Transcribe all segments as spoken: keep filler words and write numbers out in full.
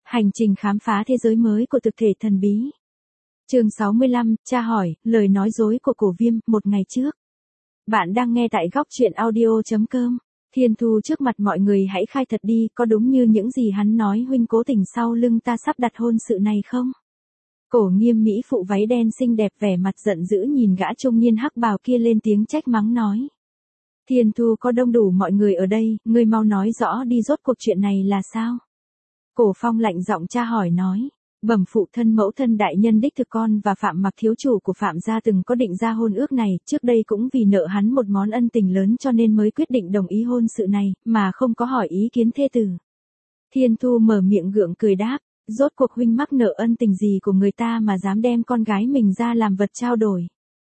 Hành trình khám phá thế giới mới của thực thể thần bí. Chương sáu mươi lăm, tra hỏi, lời nói dối của Cổ Viêm, một ngày trước. Bạn đang nghe tại góc truyện audio chấm com. Thiên Thu trước mặt mọi người hãy khai thật đi, có đúng như những gì hắn nói huynh cố tình sau lưng ta sắp đặt hôn sự này không? Cổ Nghiêm mỹ phụ váy đen xinh đẹp vẻ mặt giận dữ nhìn gã trung niên hắc bào kia lên tiếng trách mắng nói. Thiên Thu có đông đủ mọi người ở đây, ngươi mau nói rõ đi rốt cuộc chuyện này là sao? Cổ Phong lạnh giọng tra hỏi nói, bẩm phụ thân mẫu thân đại nhân đích thực con và Phạm Mặc thiếu chủ của Phạm gia từng có định ra hôn ước này, trước đây cũng vì nợ hắn một món ân tình lớn cho nên mới quyết định đồng ý hôn sự này, mà không có hỏi ý kiến thê tử. Thiên Thu mở miệng gượng cười đáp, rốt cuộc huynh mắc nợ ân tình gì của người ta mà dám đem con gái mình ra làm vật trao đổi.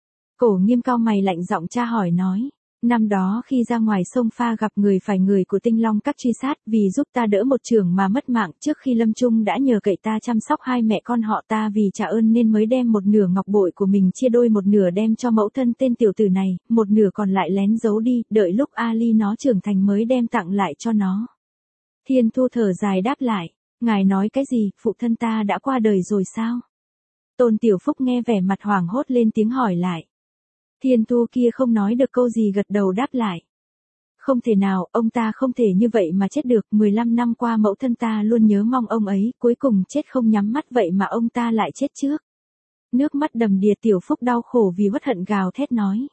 Cổ Nghiêm cao mày lạnh giọng tra hỏi nói. Năm đó khi ra ngoài sông pha gặp người phải người của Tinh Long các truy sát vì giúp ta đỡ một trưởng mà mất mạng trước khi lâm chung đã nhờ cậy ta chăm sóc hai mẹ con họ ta vì trả ơn nên mới đem một nửa ngọc bội của mình chia đôi một nửa đem cho mẫu thân tên tiểu tử này, một nửa còn lại lén giấu đi, đợi lúc Ali nó trưởng thành mới đem tặng lại cho nó. Thiên Thu thở dài đáp lại, ngài nói cái gì, phụ thân ta đã qua đời rồi sao? Tôn Tiểu Phúc nghe vẻ mặt hoảng hốt lên tiếng hỏi lại. Thiên Thu kia không nói được câu gì gật đầu đáp lại. Không thể nào, ông ta không thể như vậy mà chết được, mười lăm năm qua mẫu thân ta luôn nhớ mong ông ấy, cuối cùng chết không nhắm mắt vậy mà ông ta lại chết trước. Nước mắt đầm đìa Tiểu Phúc đau khổ vì uất hận gào thét nói.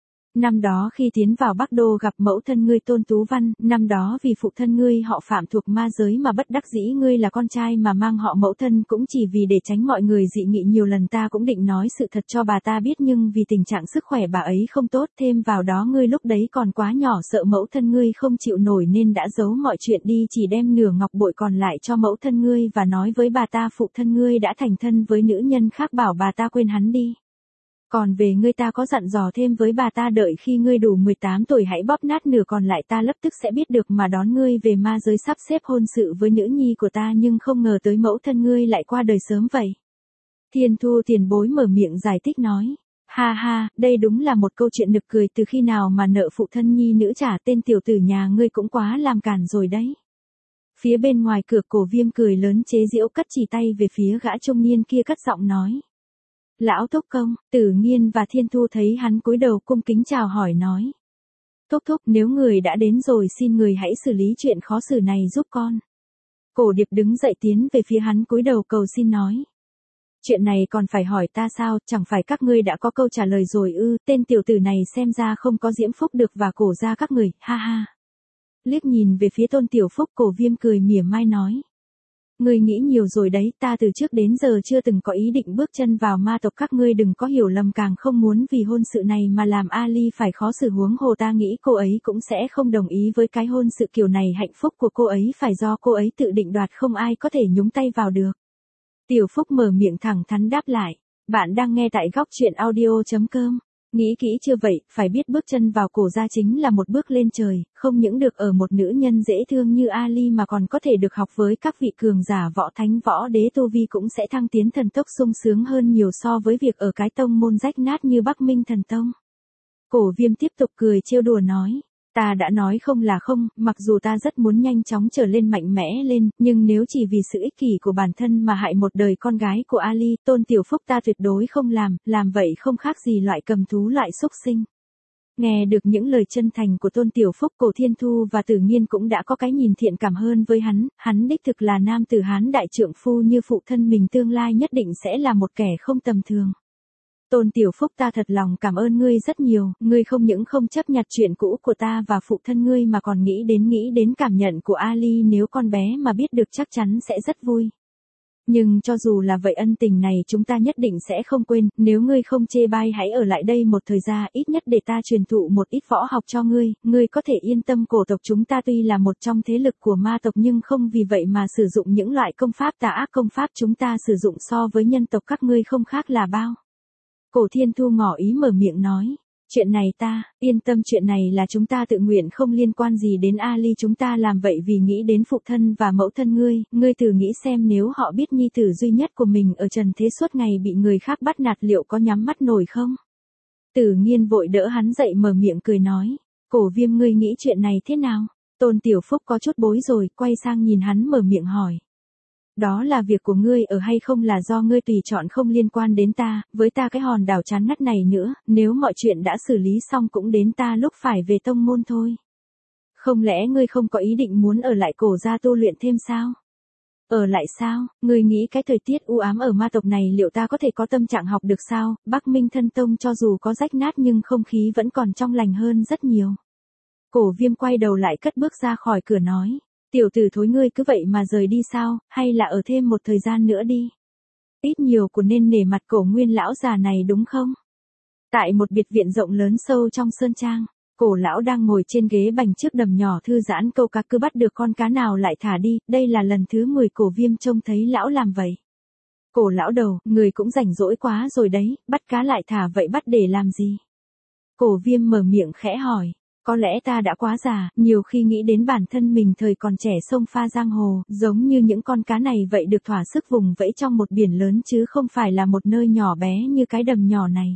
Năm đó khi tiến vào Bắc Đô gặp mẫu thân ngươi Tôn Tú Văn, năm đó vì phụ thân ngươi họ Phạm thuộc ma giới mà bất đắc dĩ ngươi là con trai mà mang họ mẫu thân cũng chỉ vì để tránh mọi người dị nghị nhiều lần ta cũng định nói sự thật cho bà ta biết nhưng vì tình trạng sức khỏe bà ấy không tốt thêm vào đó ngươi lúc đấy còn quá nhỏ sợ mẫu thân ngươi không chịu nổi nên đã giấu mọi chuyện đi chỉ đem nửa ngọc bội còn lại cho mẫu thân ngươi và nói với bà ta phụ thân ngươi đã thành thân với nữ nhân khác bảo bà ta quên hắn đi. Còn về ngươi ta có dặn dò thêm với bà ta đợi khi ngươi đủ mười tám tuổi hãy bóp nát nửa còn lại ta lập tức sẽ biết được mà đón ngươi về ma giới sắp xếp hôn sự với nữ nhi của ta nhưng không ngờ tới mẫu thân ngươi lại qua đời sớm vậy. Thiên Thu tiền bối mở miệng giải thích nói. Ha ha, đây đúng là một câu chuyện nực cười từ khi nào mà nợ phụ thân nhi nữ trả tên tiểu tử nhà ngươi cũng quá làm cản rồi đấy. Phía bên ngoài cửa Cổ Viêm cười lớn chế giễu cất chỉ tay về phía gã trung niên kia cất giọng nói. Lão Thúc Công, Tử Nghiên và Thiên Thu thấy hắn cúi đầu cung kính chào hỏi nói. Thúc thúc nếu người đã đến rồi xin người hãy xử lý chuyện khó xử này giúp con. Cổ Điệp đứng dậy tiến về phía hắn cúi đầu cầu xin nói. Chuyện này còn phải hỏi ta sao, chẳng phải các ngươi đã có câu trả lời rồi ư, tên tiểu tử này xem ra không có diễm phúc được và cổ ra các người, ha ha. Liếc nhìn về phía Tôn Tiểu Phúc Cổ Viêm cười mỉa mai nói. Ngươi nghĩ nhiều rồi đấy, ta từ trước đến giờ chưa từng có ý định bước chân vào ma tộc các ngươi đừng có hiểu lầm càng không muốn vì hôn sự này mà làm Ali phải khó xử huống hồ ta nghĩ cô ấy cũng sẽ không đồng ý với cái hôn sự kiểu này hạnh phúc của cô ấy phải do cô ấy tự định đoạt không ai có thể nhúng tay vào được. Tiểu Phúc mở miệng thẳng thắn đáp lại, bạn đang nghe tại góc truyện audio chấm com. Nghĩ kỹ chưa vậy, phải biết bước chân vào cổ gia chính là một bước lên trời, không những được ở một nữ nhân dễ thương như Ali mà còn có thể được học với các vị cường giả võ thánh võ đế tu vi cũng sẽ thăng tiến thần tốc sung sướng hơn nhiều so với việc ở cái tông môn rách nát như Bắc Minh Thần Tông. Cổ Viêm tiếp tục cười trêu đùa nói. Ta đã nói không là không, mặc dù ta rất muốn nhanh chóng trở lên mạnh mẽ lên, nhưng nếu chỉ vì sự ích kỷ của bản thân mà hại một đời con gái của Ali, Tôn Tiểu Phúc ta tuyệt đối không làm, làm vậy không khác gì loại cầm thú loại xúc sinh. Nghe được những lời chân thành của Tôn Tiểu Phúc Cổ Thiên Thu và Tử Nghiên cũng đã có cái nhìn thiện cảm hơn với hắn, hắn đích thực là nam tử Hán đại trượng phu như phụ thân mình tương lai nhất định sẽ là một kẻ không tầm thường. Tôn Tiểu Phúc ta thật lòng cảm ơn ngươi rất nhiều, ngươi không những không chấp nhặt chuyện cũ của ta và phụ thân ngươi mà còn nghĩ đến nghĩ đến cảm nhận của Ali nếu con bé mà biết được chắc chắn sẽ rất vui. Nhưng cho dù là vậy ân tình này chúng ta nhất định sẽ không quên, nếu ngươi không chê bai hãy ở lại đây một thời gian ít nhất để ta truyền thụ một ít võ học cho ngươi, ngươi có thể yên tâm cổ tộc chúng ta tuy là một trong thế lực của ma tộc nhưng không vì vậy mà sử dụng những loại công pháp tà ác công pháp chúng ta sử dụng so với nhân tộc các ngươi không khác là bao. Cổ Thiên Thu ngỏ ý mở miệng nói, chuyện này ta, yên tâm chuyện này là chúng ta tự nguyện không liên quan gì đến Ali chúng ta làm vậy vì nghĩ đến phụ thân và mẫu thân ngươi, ngươi thử nghĩ xem nếu họ biết nhi tử duy nhất của mình ở trần thế suốt ngày bị người khác bắt nạt liệu có nhắm mắt nổi không? Tử Nghiên vội đỡ hắn dậy mở miệng cười nói, Cổ Viêm ngươi nghĩ chuyện này thế nào? Tôn Tiểu Phúc có chút bối rồi, quay sang nhìn hắn mở miệng hỏi. Đó là việc của ngươi ở hay không là do ngươi tùy chọn không liên quan đến ta, với ta cái hòn đảo chán ngắt này nữa, nếu mọi chuyện đã xử lý xong cũng đến ta lúc phải về tông môn thôi. Không lẽ ngươi không có ý định muốn ở lại cổ gia tu luyện thêm sao? Ở lại sao, ngươi nghĩ cái thời tiết u ám ở ma tộc này liệu ta có thể có tâm trạng học được sao? Bắc Minh Thân Tông cho dù có rách nát nhưng không khí vẫn còn trong lành hơn rất nhiều. Cổ Viêm quay đầu lại cất bước ra khỏi cửa nói. Tiểu tử thối ngươi cứ vậy mà rời đi sao, hay là ở thêm một thời gian nữa đi. Ít nhiều của nên nể mặt Cổ Nguyên lão già này đúng không? Tại một biệt viện rộng lớn sâu trong sơn trang, Cổ lão đang ngồi trên ghế bành trước đầm nhỏ thư giãn câu cá, cứ bắt được con cá nào lại thả đi, đây là lần thứ mười Cổ Viêm trông thấy lão làm vậy. Cổ lão đầu, người cũng rảnh rỗi quá rồi đấy, bắt cá lại thả vậy bắt để làm gì? Cổ Viêm mở miệng khẽ hỏi. Có lẽ ta đã quá già, nhiều khi nghĩ đến bản thân mình thời còn trẻ sông pha giang hồ, giống như những con cá này vậy được thỏa sức vùng vẫy trong một biển lớn chứ không phải là một nơi nhỏ bé như cái đầm nhỏ này.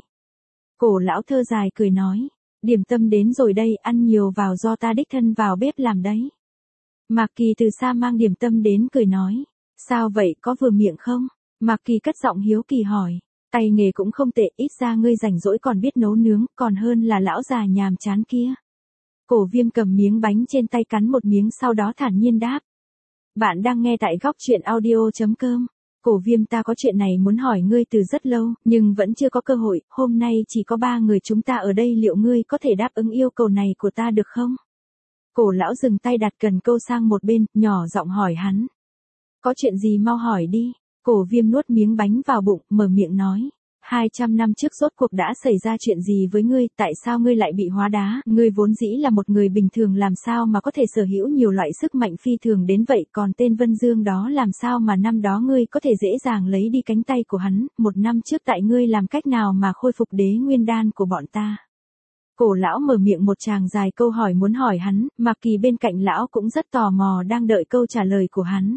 Cổ lão thơ dài cười nói, điểm tâm đến rồi đây, ăn nhiều vào do ta đích thân vào bếp làm đấy. Mạc Kỳ từ xa mang điểm tâm đến cười nói, sao vậy, có vừa miệng không? Mạc Kỳ cất giọng hiếu kỳ hỏi. Tay nghề cũng không tệ, ít ra ngươi rảnh rỗi còn biết nấu nướng, còn hơn là lão già nhàm chán kia. Cổ Viêm cầm miếng bánh trên tay cắn một miếng sau đó thản nhiên đáp. Bạn đang nghe tại góc truyện audio chấm com. Cổ Viêm, ta có chuyện này muốn hỏi ngươi từ rất lâu, nhưng vẫn chưa có cơ hội, hôm nay chỉ có ba người chúng ta ở đây, liệu ngươi có thể đáp ứng yêu cầu này của ta được không? Cổ lão dừng tay đặt cần câu sang một bên, nhỏ giọng hỏi hắn. Có chuyện gì mau hỏi đi. Cổ Viêm nuốt miếng bánh vào bụng, mở miệng nói. hai trăm năm trước rốt cuộc đã xảy ra chuyện gì với ngươi, tại sao ngươi lại bị hóa đá, ngươi vốn dĩ là một người bình thường làm sao mà có thể sở hữu nhiều loại sức mạnh phi thường đến vậy, còn tên Vân Dương đó làm sao mà năm đó ngươi có thể dễ dàng lấy đi cánh tay của hắn, một năm trước tại ngươi làm cách nào mà khôi phục đế nguyên đan của bọn ta. Cổ lão mở miệng một tràng dài câu hỏi muốn hỏi hắn, Mạc Kỳ bên cạnh lão cũng rất tò mò đang đợi câu trả lời của hắn.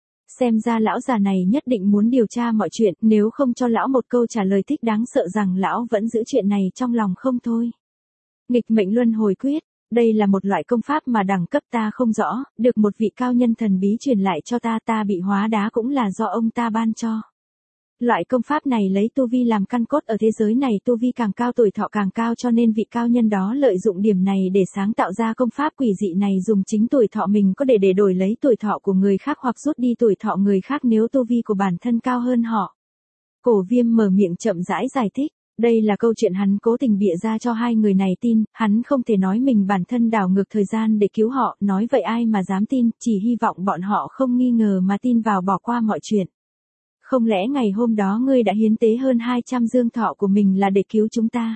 Xem ra lão già này nhất định muốn điều tra mọi chuyện, nếu không cho lão một câu trả lời thích đáng sợ rằng lão vẫn giữ chuyện này trong lòng không thôi. Nghịch mệnh luân hồi quyết, đây là một loại công pháp mà đẳng cấp ta không rõ, được một vị cao nhân thần bí truyền lại cho ta, ta bị hóa đá cũng là do ông ta ban cho. Loại công pháp này lấy tu vi làm căn cốt, ở thế giới này tu vi càng cao tuổi thọ càng cao, cho nên vị cao nhân đó lợi dụng điểm này để sáng tạo ra công pháp quỷ dị này, dùng chính tuổi thọ mình có để để đổi lấy tuổi thọ của người khác hoặc rút đi tuổi thọ người khác nếu tu vi của bản thân cao hơn họ. Cổ Viêm mở miệng chậm rãi giải thích. Đây là câu chuyện hắn cố tình bịa ra cho hai người này tin, hắn không thể nói mình bản thân đảo ngược thời gian để cứu họ, nói vậy ai mà dám tin, chỉ hy vọng bọn họ không nghi ngờ mà tin vào, bỏ qua mọi chuyện. Không lẽ ngày hôm đó ngươi đã hiến tế hơn hai trăm dương thọ của mình là để cứu chúng ta?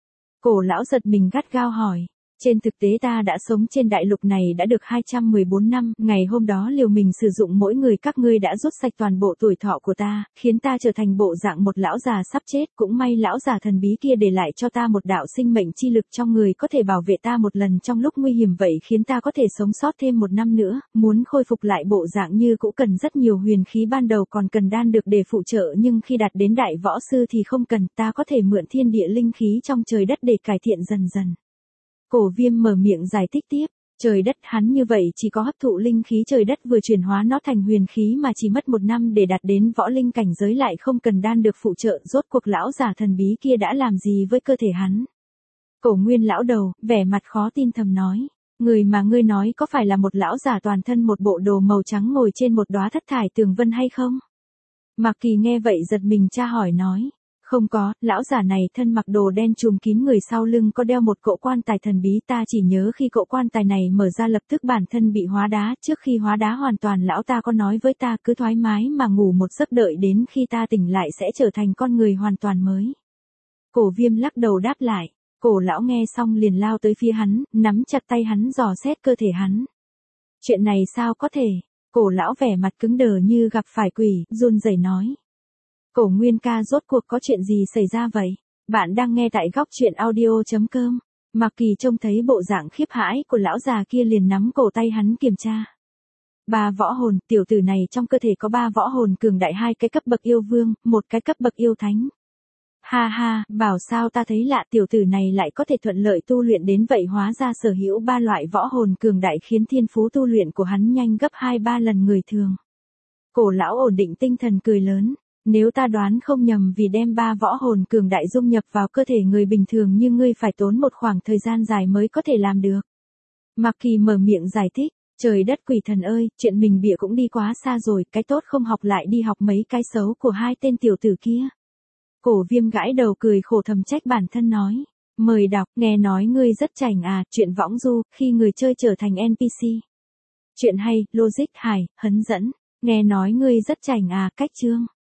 Cổ lão giật mình gắt gao hỏi. Trên thực tế ta đã sống trên đại lục này đã được hai trăm mười bốn năm, ngày hôm đó liều mình sử dụng mỗi người các ngươi đã rút sạch toàn bộ tuổi thọ của ta, khiến ta trở thành bộ dạng một lão già sắp chết, cũng may lão già thần bí kia để lại cho ta một đạo sinh mệnh chi lực trong người có thể bảo vệ ta một lần trong lúc nguy hiểm, vậy khiến ta có thể sống sót thêm một năm nữa, muốn khôi phục lại bộ dạng như cũ cần rất nhiều huyền khí, ban đầu còn cần đan được để phụ trợ nhưng khi đạt đến đại võ sư thì không cần, ta có thể mượn thiên địa linh khí trong trời đất để cải thiện dần dần. Cổ Viêm mở miệng giải thích tiếp, trời đất hắn như vậy chỉ có hấp thụ linh khí trời đất vừa chuyển hóa nó thành huyền khí mà chỉ mất một năm để đạt đến võ linh cảnh giới, lại không cần đan được phụ trợ, rốt cuộc lão già thần bí kia đã làm gì với cơ thể hắn. Cổ Nguyên lão đầu, vẻ mặt khó tin thầm nói, người mà ngươi nói có phải là một lão già toàn thân một bộ đồ màu trắng ngồi trên một đóa thất thải tường vân hay không? Mạc Kỳ nghe vậy giật mình tra hỏi nói. Không có, lão già này thân mặc đồ đen trùm kín người, sau lưng có đeo một cỗ quan tài thần bí, ta chỉ nhớ khi cỗ quan tài này mở ra lập tức bản thân bị hóa đá, trước khi hóa đá hoàn toàn lão ta có nói với ta cứ thoải mái mà ngủ một giấc, đợi đến khi ta tỉnh lại sẽ trở thành con người hoàn toàn mới. Cổ Viêm lắc đầu đáp lại, cổ lão nghe xong liền lao tới phía hắn, nắm chặt tay hắn dò xét cơ thể hắn. Chuyện này sao có thể? Cổ lão vẻ mặt cứng đờ như gặp phải quỷ, run rẩy nói. Cổ Nguyên ca, rốt cuộc có chuyện gì xảy ra vậy? Bạn đang nghe tại góc truyện audio chấm com. Mạc Kỳ trông thấy bộ dạng khiếp hãi của lão già kia liền nắm cổ tay hắn kiểm tra. Ba võ hồn, tiểu tử này trong cơ thể có ba võ hồn cường đại, hai cái cấp bậc yêu vương, một cái cấp bậc yêu thánh. Ha ha, bảo sao ta thấy lạ, tiểu tử này lại có thể thuận lợi tu luyện đến vậy, hóa ra sở hữu ba loại võ hồn cường đại khiến thiên phú tu luyện của hắn nhanh gấp hai ba lần người thường. Cổ lão ổn định tinh thần cười lớn. Nếu ta đoán không nhầm vì đem ba võ hồn cường đại dung nhập vào cơ thể người bình thường như ngươi phải tốn một khoảng thời gian dài mới có thể làm được. Mạc Kỳ mở miệng giải thích. Trời đất quỷ thần ơi, chuyện mình bịa cũng đi quá xa rồi, cái tốt không học lại đi học mấy cái xấu của hai tên tiểu tử kia. Cổ Viêm gãi đầu cười khổ thầm trách bản thân nói. Mời đọc, nghe nói ngươi rất chảnh à, chuyện võng du, khi người chơi trở thành en pê xê. Chuyện hay, logic hài, hấn dẫn. Nghe nói ngươi rất chảnh à, cách chương.